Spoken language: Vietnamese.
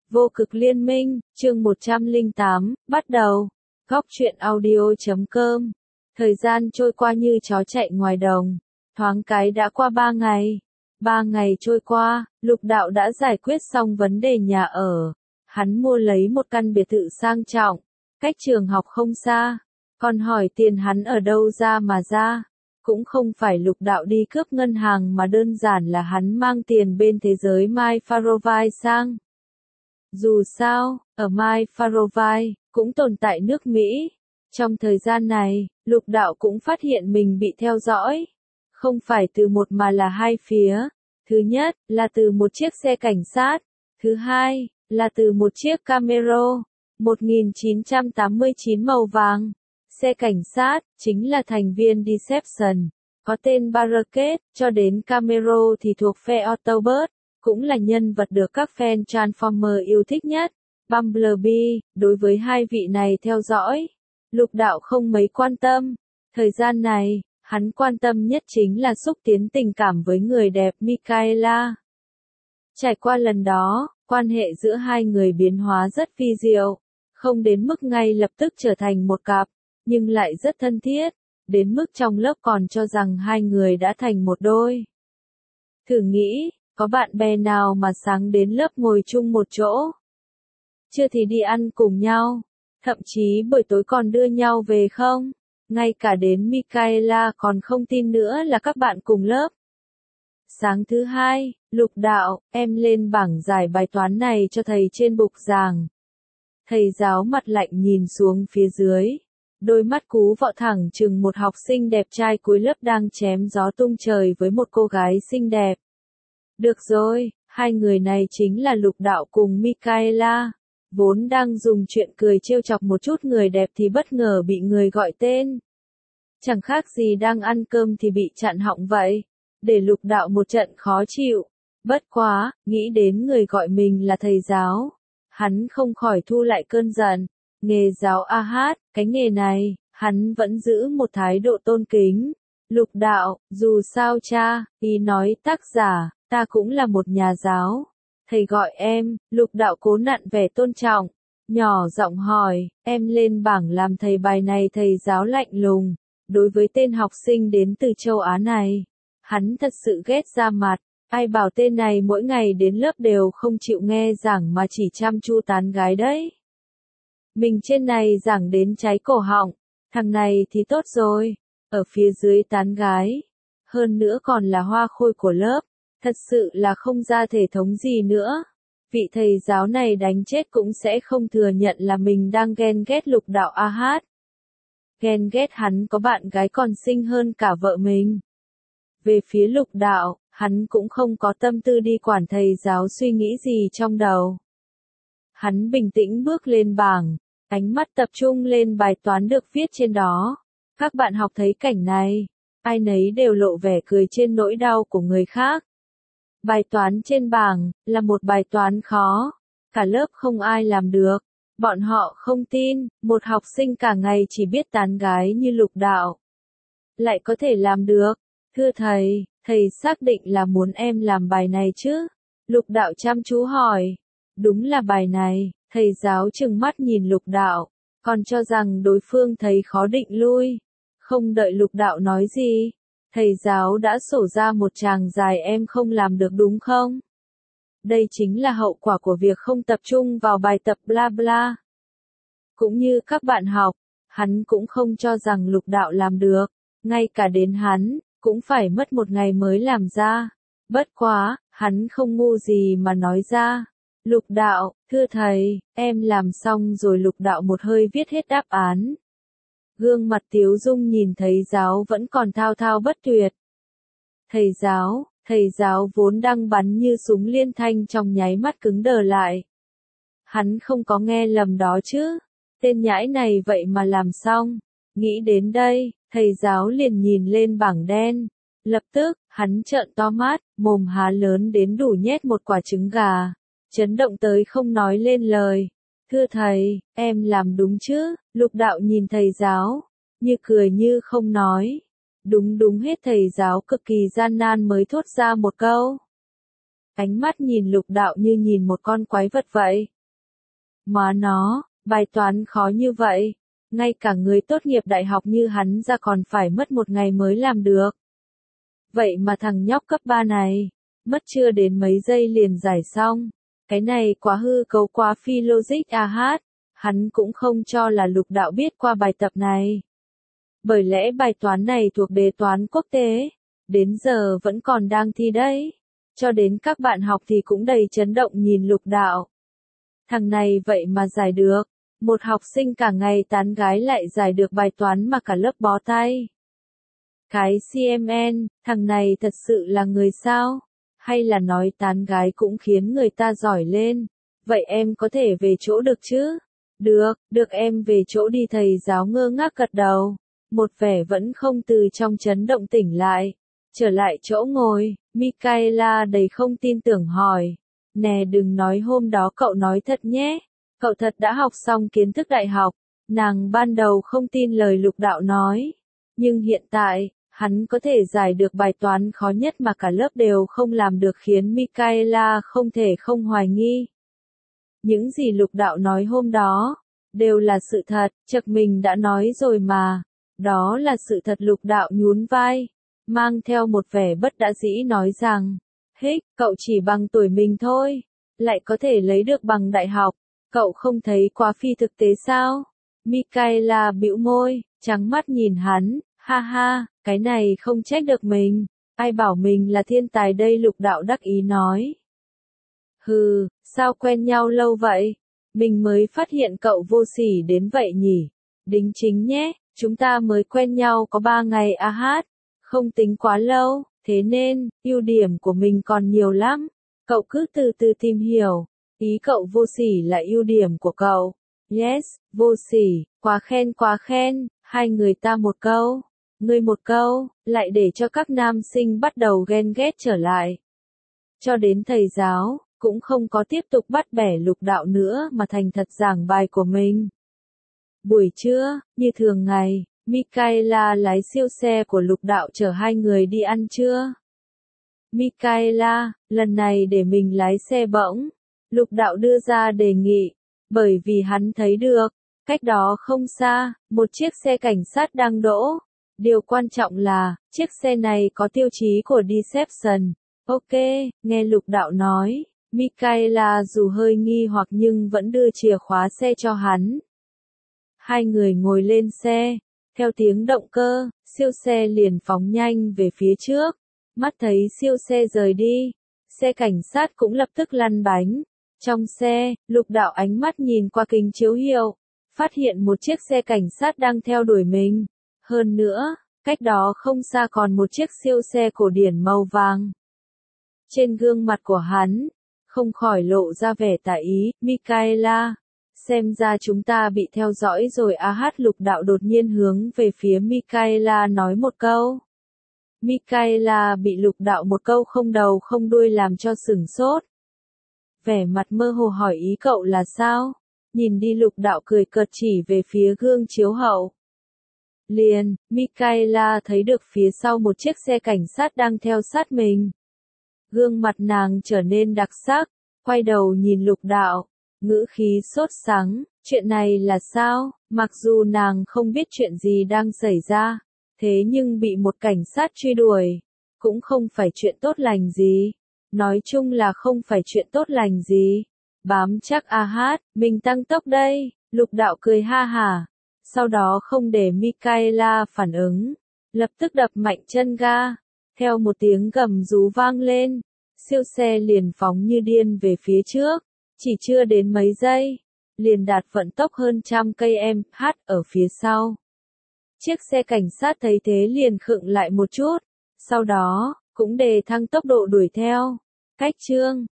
Vô cực liên minh, chương 108, bắt đầu. Góc truyện audio.com. Thời gian trôi qua như chó chạy ngoài đồng. Thoáng cái đã qua 3 ngày. 3 ngày trôi qua, Lục Đạo đã giải quyết xong vấn đề nhà ở. Hắn mua lấy một căn biệt thự sang trọng, cách trường học không xa. Còn hỏi tiền hắn ở đâu ra mà ra. Cũng không phải Lục Đạo đi cướp ngân hàng mà đơn giản là hắn mang tiền bên thế giới Mai Farovai sang. Dù sao, ở Mai Farovai, cũng tồn tại nước Mỹ. Trong thời gian này, Lục Đạo cũng phát hiện mình bị theo dõi. Không phải từ một mà là hai phía. Thứ nhất, là từ một chiếc xe cảnh sát. Thứ hai, là từ một chiếc Camaro 1989 màu vàng. Xe cảnh sát, chính là thành viên Deception, có tên Barricade, cho đến Camaro thì thuộc phe Autobot, cũng là nhân vật được các fan Transformer yêu thích nhất. Bumblebee, đối với hai vị này theo dõi, Lục Đạo không mấy quan tâm. Thời gian này, hắn quan tâm nhất chính là xúc tiến tình cảm với người đẹp Michaela. Trải qua lần đó, quan hệ giữa hai người biến hóa rất vi diệu, không đến mức ngay lập tức trở thành một cặp, nhưng lại rất thân thiết, đến mức trong lớp còn cho rằng hai người đã thành một đôi. Thử nghĩ, có bạn bè nào mà sáng đến lớp ngồi chung một chỗ? Chưa thì đi ăn cùng nhau, thậm chí buổi tối còn đưa nhau về không? Ngay cả đến Michaela còn không tin nữa là các bạn cùng lớp. Sáng thứ hai, Lục Đạo, em lên bảng giải bài toán này cho thầy trên bục giảng. Thầy giáo mặt lạnh nhìn xuống phía dưới. Đôi mắt cú vọ thẳng chừng một học sinh đẹp trai cuối lớp đang chém gió tung trời với một cô gái xinh đẹp. Được rồi, hai người này chính là Lục Đạo cùng Michaela. Vốn đang dùng chuyện cười trêu chọc một chút người đẹp thì bất ngờ bị người gọi tên. Chẳng khác gì đang ăn cơm thì bị chặn họng vậy. Để Lục Đạo một trận khó chịu. Bất quá, nghĩ đến người gọi mình là thầy giáo. Hắn không khỏi thu lại cơn giận. Nghề giáo A-hát, cái nghề này, hắn vẫn giữ một thái độ tôn kính. Lục Đạo, dù sao cha, ý nói tác giả, ta cũng là một nhà giáo. Thầy gọi em, Lục Đạo cố nặn vẻ tôn trọng. Nhỏ giọng hỏi, em lên bảng làm thầy bài này. Thầy giáo lạnh lùng. Đối với tên học sinh đến từ châu Á này, hắn thật sự ghét ra mặt. Ai bảo tên này mỗi ngày đến lớp đều không chịu nghe giảng mà chỉ chăm chu tán gái đấy. Mình trên này giảng đến cháy cổ họng, thằng này thì tốt rồi, ở phía dưới tán gái. Hơn nữa còn là hoa khôi của lớp, thật sự là không ra thể thống gì nữa. Vị thầy giáo này đánh chết cũng sẽ không thừa nhận là mình đang ghen ghét Lục Đạo A-hát. Ghen ghét hắn có bạn gái còn xinh hơn cả vợ mình. Về phía Lục Đạo, hắn cũng không có tâm tư đi quản thầy giáo suy nghĩ gì trong đầu. Hắn bình tĩnh bước lên bảng, ánh mắt tập trung lên bài toán được viết trên đó. Các bạn học thấy cảnh này, ai nấy đều lộ vẻ cười trên nỗi đau của người khác. Bài toán trên bảng, là một bài toán khó. Cả lớp không ai làm được. Bọn họ không tin, một học sinh cả ngày chỉ biết tán gái như Lục Đạo lại có thể làm được. Thưa thầy, thầy xác định là muốn em làm bài này chứ? Lục Đạo chăm chú hỏi. Đúng là bài này. Thầy giáo trừng mắt nhìn Lục Đạo, còn cho rằng đối phương thấy khó định lui. Không đợi Lục Đạo nói gì, thầy giáo đã sổ ra một tràng dài em không làm được đúng không? Đây chính là hậu quả của việc không tập trung vào bài tập bla bla. Cũng như các bạn học, hắn cũng không cho rằng Lục Đạo làm được, ngay cả đến hắn, cũng phải mất một ngày mới làm ra. Bất quá, hắn không ngu gì mà nói ra. Lục Đạo, thưa thầy, em làm xong rồi. Lục Đạo một hơi viết hết đáp án. Gương mặt Tiếu Dung nhìn thầy giáo vẫn còn thao thao bất tuyệt. Thầy giáo vốn đang bắn như súng liên thanh trong nháy mắt cứng đờ lại. Hắn không có nghe lầm đó chứ. Tên nhãi này vậy mà làm xong. Nghĩ đến đây, thầy giáo liền nhìn lên bảng đen. Lập tức, hắn trợn to mắt, mồm há lớn đến đủ nhét một quả trứng gà. Chấn động tới không nói lên lời. Thưa thầy, em làm đúng chứ? Lục Đạo nhìn thầy giáo, như cười như không nói. Đúng hết. Thầy giáo cực kỳ gian nan mới thốt ra một câu. Ánh mắt nhìn Lục Đạo như nhìn một con quái vật vậy. Má nó, bài toán khó như vậy. Ngay cả người tốt nghiệp đại học như hắn ra còn phải mất một ngày mới làm được. Vậy mà thằng nhóc cấp 3 này, mất chưa đến mấy giây liền giải xong. Cái này quá hư cấu quá phi logic à hát. Hắn cũng không cho là Lục Đạo biết qua bài tập này. Bởi lẽ bài toán này thuộc đề toán quốc tế. Đến giờ vẫn còn đang thi đấy. Cho đến các bạn học thì cũng đầy chấn động nhìn Lục Đạo. Thằng này vậy mà giải được. Một học sinh cả ngày tán gái lại giải được bài toán mà cả lớp bó tay. Cái CMN, thằng này thật sự là người sao? Hay là nói tán gái cũng khiến người ta giỏi lên? Vậy em có thể về chỗ được chứ? Được em về chỗ đi, thầy giáo ngơ ngác gật đầu. Một vẻ vẫn không từ trong chấn động tỉnh lại. Trở lại chỗ ngồi, Michaela đầy không tin tưởng hỏi. Nè đừng nói hôm đó cậu nói thật nhé. Cậu thật đã học xong kiến thức đại học. Nàng ban đầu không tin lời Lục Đạo nói. Nhưng hiện tại, hắn có thể giải được bài toán khó nhất mà cả lớp đều không làm được khiến Michaela không thể không hoài nghi. Những gì Lục Đạo nói hôm đó, đều là sự thật, chợt mình đã nói rồi mà. Đó là sự thật. Lục Đạo nhún vai, mang theo một vẻ bất đắc dĩ nói rằng, cậu chỉ bằng tuổi mình thôi, lại có thể lấy được bằng đại học, cậu không thấy quá phi thực tế sao? Michaela bĩu môi, trắng mắt nhìn hắn, ha ha, cái này không trách được mình, ai bảo mình là thiên tài đây? Lục Đạo đắc ý nói. Hừ, sao quen nhau lâu vậy? Mình mới phát hiện cậu vô sỉ đến vậy nhỉ? Đính chính nhé, chúng ta mới quen nhau có 3 ngày à hát, không tính quá lâu, thế nên, ưu điểm của mình còn nhiều lắm. Cậu cứ từ từ tìm hiểu, ý cậu vô sỉ là ưu điểm của cậu. Yes, vô sỉ, quá khen, hai người ta một câu, ngươi một câu, lại để cho các nam sinh bắt đầu ghen ghét trở lại. Cho đến thầy giáo, cũng không có tiếp tục bắt bẻ Lục Đạo nữa mà thành thật giảng bài của mình. Buổi trưa, như thường ngày, Michaela lái siêu xe của Lục Đạo chở hai người đi ăn trưa. Michaela, lần này để mình lái xe bỗng. Lục Đạo đưa ra đề nghị, bởi vì hắn thấy được, cách đó không xa, một chiếc xe cảnh sát đang đỗ. Điều quan trọng là, chiếc xe này có tiêu chí của Deception. Ok, nghe Lục Đạo nói, Michaela dù hơi nghi hoặc nhưng vẫn đưa chìa khóa xe cho hắn. Hai người ngồi lên xe, theo tiếng động cơ, siêu xe liền phóng nhanh về phía trước. Mắt thấy siêu xe rời đi, xe cảnh sát cũng lập tức lăn bánh. Trong xe, Lục Đạo ánh mắt nhìn qua kính chiếu hậu, phát hiện một chiếc xe cảnh sát đang theo đuổi mình. Hơn nữa, cách đó không xa còn một chiếc siêu xe cổ điển màu vàng. Trên gương mặt của hắn, không khỏi lộ ra vẻ tà ý. Michaela, xem ra chúng ta bị theo dõi rồi à hát. Lục Đạo đột nhiên hướng về phía Michaela nói một câu. Michaela bị Lục Đạo một câu không đầu không đuôi làm cho sửng sốt. Vẻ mặt mơ hồ hỏi ý cậu là sao? Nhìn đi. Lục Đạo cười cợt chỉ về phía gương chiếu hậu. Liền, Michaela thấy được phía sau một chiếc xe cảnh sát đang theo sát mình. Gương mặt nàng trở nên đặc sắc, quay đầu nhìn Lục Đạo, ngữ khí sốt sắng, chuyện này là sao? Mặc dù nàng không biết chuyện gì đang xảy ra, thế nhưng bị một cảnh sát truy đuổi, cũng không phải chuyện tốt lành gì. Nói chung là không phải chuyện tốt lành gì. Bám chắc à hát, mình tăng tốc đây. Lục Đạo cười ha hả. Sau đó không để Michaela phản ứng, lập tức đập mạnh chân ga. Theo một tiếng gầm rú vang lên, siêu xe liền phóng như điên về phía trước. Chỉ chưa đến mấy giây, liền đạt vận tốc hơn 100 km/h ở phía sau. Chiếc xe cảnh sát thấy thế liền khựng lại một chút, sau đó, cũng đề thăng tốc độ đuổi theo. Cách chương